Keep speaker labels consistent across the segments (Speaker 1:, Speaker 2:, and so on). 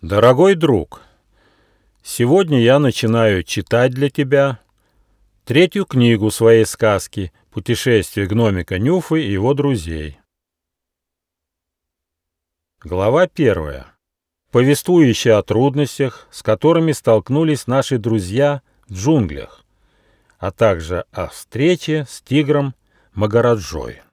Speaker 1: Дорогой друг, сегодня я начинаю читать для тебя третью книгу своей сказки «Путешествие гномика Нюфы и его друзей». Глава 1, повествующая о трудностях, с которыми столкнулись наши друзья в джунглях, а также о встрече с тигром Магараджой.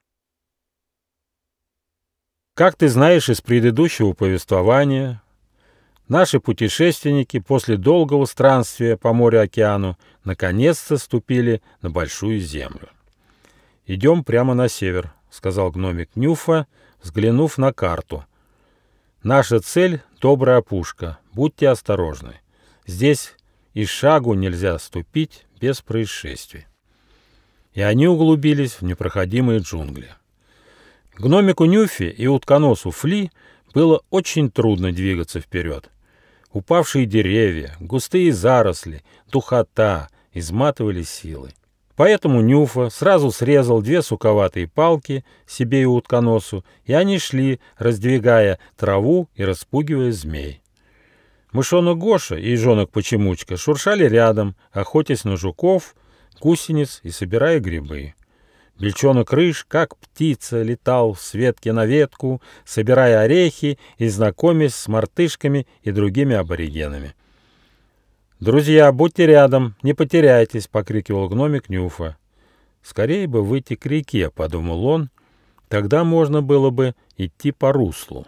Speaker 1: Как ты знаешь из предыдущего повествования, наши путешественники после долгого странствия по морю-океану наконец-то ступили на Большую Землю. «Идем прямо на север», — сказал гномик Нюфа, взглянув на карту. «Наша цель — добрая опушка. Будьте осторожны. Здесь и шагу нельзя ступить без происшествий». И они углубились в непроходимые джунгли. Гномику Нюфе и утконосу Фли было очень трудно двигаться вперед. Упавшие деревья, густые заросли, духота изматывали силы. Поэтому Нюфа сразу срезал 2 суковатые палки себе и утконосу, и они шли, раздвигая траву и распугивая змей. Мышонок Гоша и ежонок Почемучка шуршали рядом, охотясь на жуков, гусениц и собирая грибы. Бельчонок Рыж, как птица, летал с ветки на ветку, собирая орехи и знакомясь с мартышками и другими аборигенами. «Друзья, будьте рядом, не потеряйтесь!» — покрикивал гномик Нюфа. «Скорее бы выйти к реке», — подумал он, — «тогда можно было бы идти по руслу».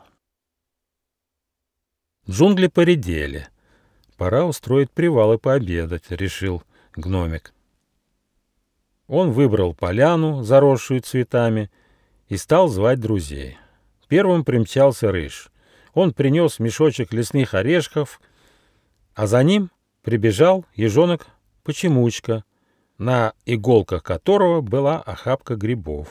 Speaker 1: Джунгли поредели. «Пора устроить привал и пообедать», — решил гномик. Он выбрал поляну, заросшую цветами, и стал звать друзей. Первым примчался Рыж. Он принес мешочек лесных орешков, а за ним прибежал ежонок Почемучка, на иголках которого была охапка грибов.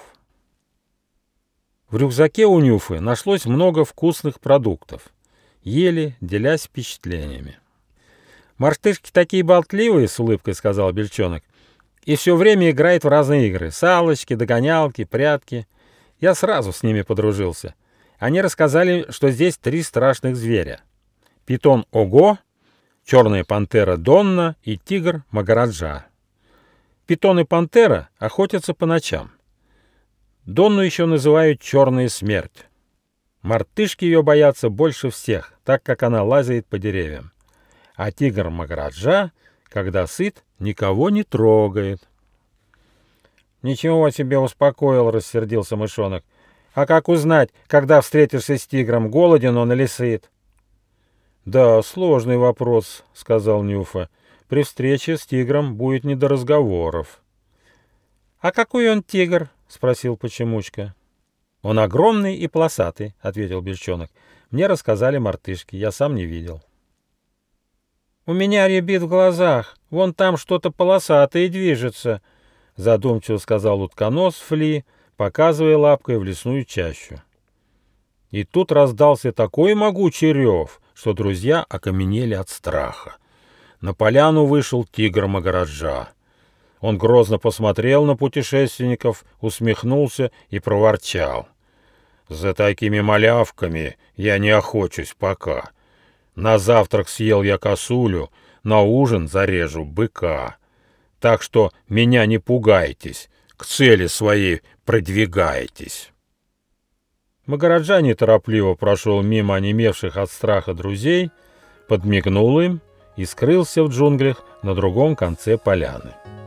Speaker 1: В рюкзаке у Нюфы нашлось много вкусных продуктов. Ели, делясь впечатлениями. «Мартышки такие болтливые», — с улыбкой сказал Бельчонок, «и все время играет в разные игры. Салочки, догонялки, прятки. Я сразу с ними подружился. Они рассказали, что здесь 3 страшных зверя. Питон Ого, черная пантера Донна и тигр Магараджа. Питон и пантера охотятся по ночам. Донну еще называют черная смерть. Мартышки ее боятся больше всех, так как она лазает по деревьям. А тигр Магараджа, когда сыт, никого не трогает». «Ничего себе успокоил», — рассердился мышонок. «А как узнать, когда встретишься с тигром, голоден он или сыт?» «Да, сложный вопрос», — сказал Нюфа. «При встрече с тигром будет не до разговоров». «А какой он тигр?» — спросил Почемучка. «Он огромный и полосатый», — ответил Бельчонок. «Мне рассказали мартышки, я сам не видел». «У меня рябит в глазах, вон там что-то полосатое движется», — задумчиво сказал утконос Фли, показывая лапкой в лесную чащу. И тут раздался такой могучий рев, что друзья окаменели от страха. На поляну вышел тигр Магараджа. Он грозно посмотрел на путешественников, усмехнулся и проворчал: «За такими малявками я не охочусь пока. На завтрак съел я косулю, на ужин зарежу быка. Так что меня не пугайтесь, к цели своей продвигайтесь». Магараджа неторопливо прошел мимо онемевших от страха друзей, подмигнул им и скрылся в джунглях на другом конце поляны.